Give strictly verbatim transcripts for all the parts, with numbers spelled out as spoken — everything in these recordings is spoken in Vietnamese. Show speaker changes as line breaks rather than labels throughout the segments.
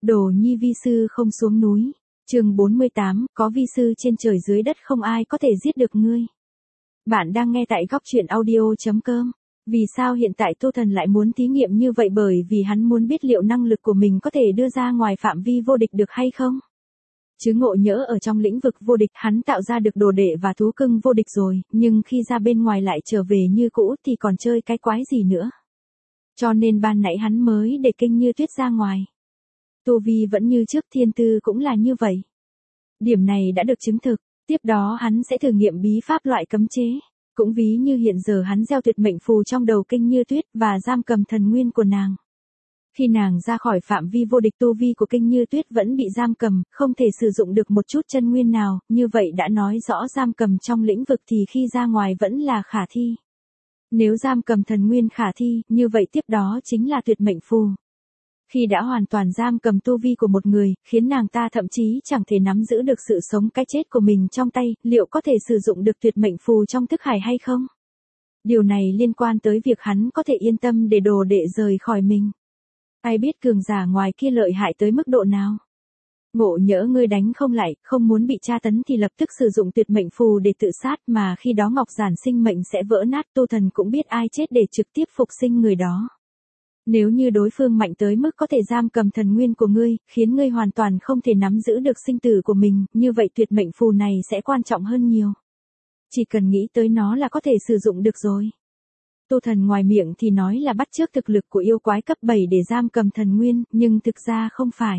Đồ nhi vi sư không xuống núi. Chương bốn mươi tám, có vi sư trên trời dưới đất không ai có thể giết được ngươi. Bạn đang nghe tại góc truyện audio chấm com. Vì sao hiện tại Tô Thần lại muốn thí nghiệm như vậy, bởi vì hắn muốn biết liệu năng lực của mình có thể đưa ra ngoài phạm vi vô địch được hay không? Chứ ngộ nhỡ ở trong lĩnh vực vô địch hắn tạo ra được đồ đệ và thú cưng vô địch rồi, nhưng khi ra bên ngoài lại trở về như cũ thì còn chơi cái quái gì nữa. Cho nên ban nãy hắn mới để Kinh Như Tuyết ra ngoài. Tu vi vẫn như trước, thiên tư cũng là như vậy. Điểm này đã được chứng thực, tiếp đó hắn sẽ thử nghiệm bí pháp loại cấm chế. Cũng ví như hiện giờ hắn gieo tuyệt mệnh phù trong đầu Kinh Như Tuyết và giam cầm thần nguyên của nàng. Khi nàng ra khỏi phạm vi vô địch, tu vi của Kinh Như Tuyết vẫn bị giam cầm, không thể sử dụng được một chút chân nguyên nào, như vậy đã nói rõ giam cầm trong lĩnh vực thì khi ra ngoài vẫn là khả thi. Nếu giam cầm thần nguyên khả thi, như vậy tiếp đó chính là tuyệt mệnh phù. Khi đã hoàn toàn giam cầm tu vi của một người, khiến nàng ta thậm chí chẳng thể nắm giữ được sự sống cái chết của mình trong tay, liệu có thể sử dụng được tuyệt mệnh phù trong thức hải hay không? Điều này liên quan tới việc hắn có thể yên tâm để đồ đệ rời khỏi mình. Ai biết cường giả ngoài kia lợi hại tới mức độ nào? Ngộ nhỡ ngươi đánh không lại, không muốn bị tra tấn thì lập tức sử dụng tuyệt mệnh phù để tự sát, mà khi đó ngọc giản sinh mệnh sẽ vỡ nát. Tô Thần cũng biết ai chết để trực tiếp phục sinh người đó. Nếu như đối phương mạnh tới mức có thể giam cầm thần nguyên của ngươi, khiến ngươi hoàn toàn không thể nắm giữ được sinh tử của mình, như vậy tuyệt mệnh phù này sẽ quan trọng hơn nhiều. Chỉ cần nghĩ tới nó là có thể sử dụng được rồi. Tô Thần ngoài miệng thì nói là bắt chước thực lực của yêu quái cấp bảy để giam cầm thần nguyên, nhưng thực ra không phải.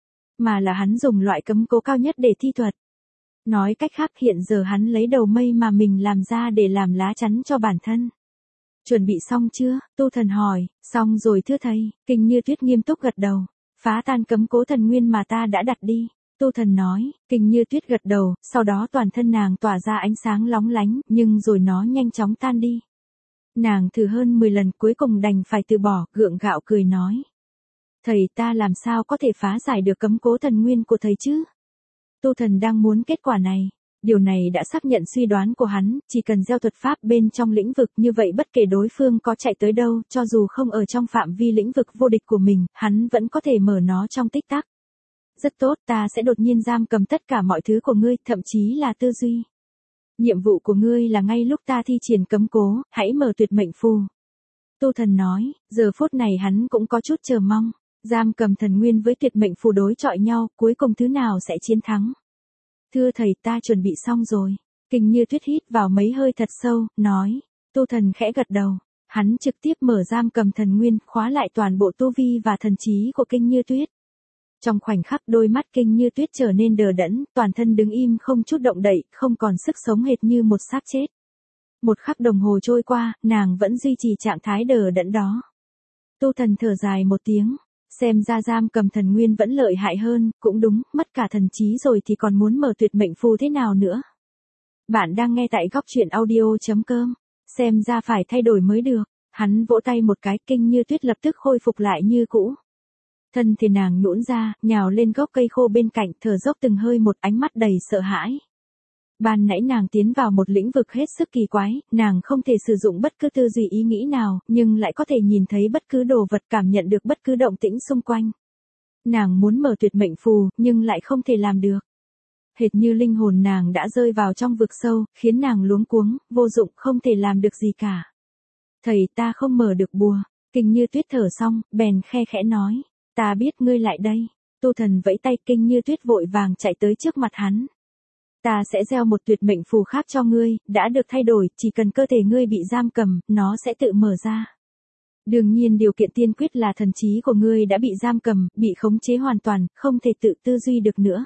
Mà là hắn dùng loại cấm cố cao nhất để thi thuật. Nói cách khác, hiện giờ hắn lấy đầu mây mà mình làm ra để làm lá chắn cho bản thân. Chuẩn bị xong chưa? Tô Thần hỏi. Xong rồi thưa thầy. Kinh Như Tuyết nghiêm túc gật đầu. Phá tan cấm cố thần nguyên mà ta đã đặt đi. Tô Thần nói. Kinh Như Tuyết gật đầu, sau đó toàn thân nàng tỏa ra ánh sáng lóng lánh, nhưng rồi nó nhanh chóng tan đi. Nàng thử hơn mười lần cuối cùng đành phải từ bỏ, gượng gạo cười nói. Thầy, ta làm sao có thể phá giải được cấm cố thần nguyên của thầy chứ? Tô Thần đang muốn kết quả này. Điều này đã xác nhận suy đoán của hắn, chỉ cần gieo thuật pháp bên trong lĩnh vực, như vậy bất kể đối phương có chạy tới đâu, cho dù không ở trong phạm vi lĩnh vực vô địch của mình, hắn vẫn có thể mở nó trong tích tắc. Rất tốt, ta sẽ đột nhiên giam cầm tất cả mọi thứ của ngươi, thậm chí là tư duy. Nhiệm vụ của ngươi là ngay lúc ta thi triển cấm cố, hãy mở tuyệt mệnh phù. Tô Thần nói, giờ phút này hắn cũng có chút chờ mong. Giam cầm thần nguyên với tuyệt mệnh phù đối chọi nhau, cuối cùng thứ nào sẽ chiến thắng? Thưa thầy, ta chuẩn bị xong rồi. Kinh Như Tuyết hít vào mấy hơi thật sâu, nói. Tô Thần khẽ gật đầu. Hắn trực tiếp mở giam cầm thần nguyên, khóa lại toàn bộ tu vi và thần trí của Kinh Như Tuyết. Trong khoảnh khắc đôi mắt Kinh Như Tuyết trở nên đờ đẫn, toàn thân đứng im không chút động đậy, không còn sức sống, hệt như một xác chết. Một khắc đồng hồ trôi qua, nàng vẫn duy trì trạng thái đờ đẫn đó. Tô Thần thở dài một tiếng. Xem ra giam cầm thần nguyên vẫn lợi hại hơn, cũng đúng, mất cả thần trí rồi thì còn muốn mở tuyệt mệnh phù thế nào nữa. Bạn đang nghe tại góc truyện audio chấm com. Xem ra phải thay đổi mới được. Hắn vỗ tay một cái, Kinh Như Tuyết lập tức khôi phục lại như cũ. Thân thì nàng nhũn ra, nhào lên gốc cây khô bên cạnh, thở dốc từng hơi một, ánh mắt đầy sợ hãi. Ban nãy nàng tiến vào một lĩnh vực hết sức kỳ quái, nàng không thể sử dụng bất cứ tư duy ý nghĩ nào, nhưng lại có thể nhìn thấy bất cứ đồ vật, cảm nhận được bất cứ động tĩnh xung quanh. Nàng muốn mở tuyệt mệnh phù, nhưng lại không thể làm được. Hệt như linh hồn nàng đã rơi vào trong vực sâu, khiến nàng luống cuống, vô dụng, không thể làm được gì cả. Thầy, ta không mở được bùa. Kinh Như Tuyết thở xong, bèn khe khẽ nói. Ta biết, ngươi lại đây. Tô Thần vẫy tay, Kinh Như Tuyết vội vàng chạy tới trước mặt hắn. Ta sẽ gieo một tuyệt mệnh phù khác cho ngươi, đã được thay đổi, chỉ cần cơ thể ngươi bị giam cầm, nó sẽ tự mở ra. Đương nhiên điều kiện tiên quyết là thần trí của ngươi đã bị giam cầm, bị khống chế hoàn toàn, không thể tự tư duy được nữa.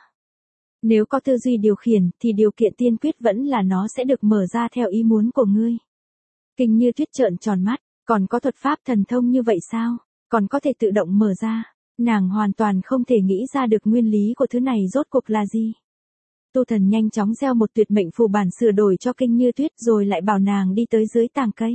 Nếu có tư duy điều khiển, thì điều kiện tiên quyết vẫn là nó sẽ được mở ra theo ý muốn của ngươi. Kinh Như Tuyết trợn tròn mắt, còn có thuật pháp thần thông như vậy sao? Còn có thể tự động mở ra? Nàng hoàn toàn không thể nghĩ ra được nguyên lý của thứ này rốt cuộc là gì. Tô Thần nhanh chóng gieo một tuyệt mệnh phù bản sửa đổi cho Kinh Như Tuyết, rồi lại bảo nàng đi tới dưới tàng cây.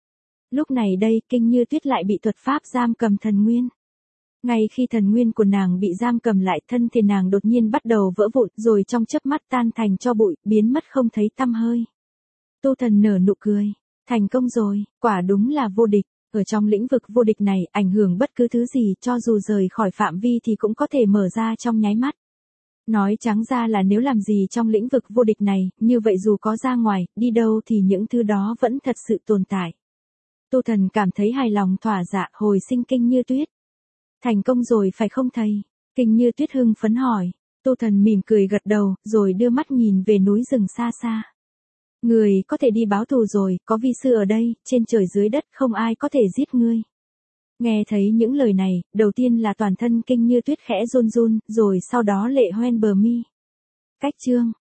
Lúc này đây, Kinh Như Tuyết lại bị thuật pháp giam cầm thần nguyên. Ngay khi thần nguyên của nàng bị giam cầm lại, thân thì nàng đột nhiên bắt đầu vỡ vụn, rồi trong chớp mắt tan thành tro bụi, biến mất không thấy tăm hơi. Tô Thần nở nụ cười. Thành công rồi, quả đúng là vô địch. Ở trong lĩnh vực vô địch này, ảnh hưởng bất cứ thứ gì cho dù rời khỏi phạm vi thì cũng có thể mở ra trong nháy mắt. Nói trắng ra là nếu làm gì trong lĩnh vực vô địch này, như vậy dù có ra ngoài, đi đâu thì những thứ đó vẫn thật sự tồn tại. Tô Thần cảm thấy hài lòng thỏa dạ, hồi sinh Kinh Như Tuyết. Thành công rồi phải không thầy? Kinh Như Tuyết hưng phấn hỏi. Tô Thần mỉm cười gật đầu, rồi đưa mắt nhìn về núi rừng xa xa. Người có thể đi báo thù rồi, có vi sư ở đây, trên trời dưới đất không ai có thể giết ngươi. Nghe thấy những lời này, đầu tiên là toàn thân Kinh Như Tuyết khẽ run run, rồi sau đó lệ hoen bờ mi. Cách chương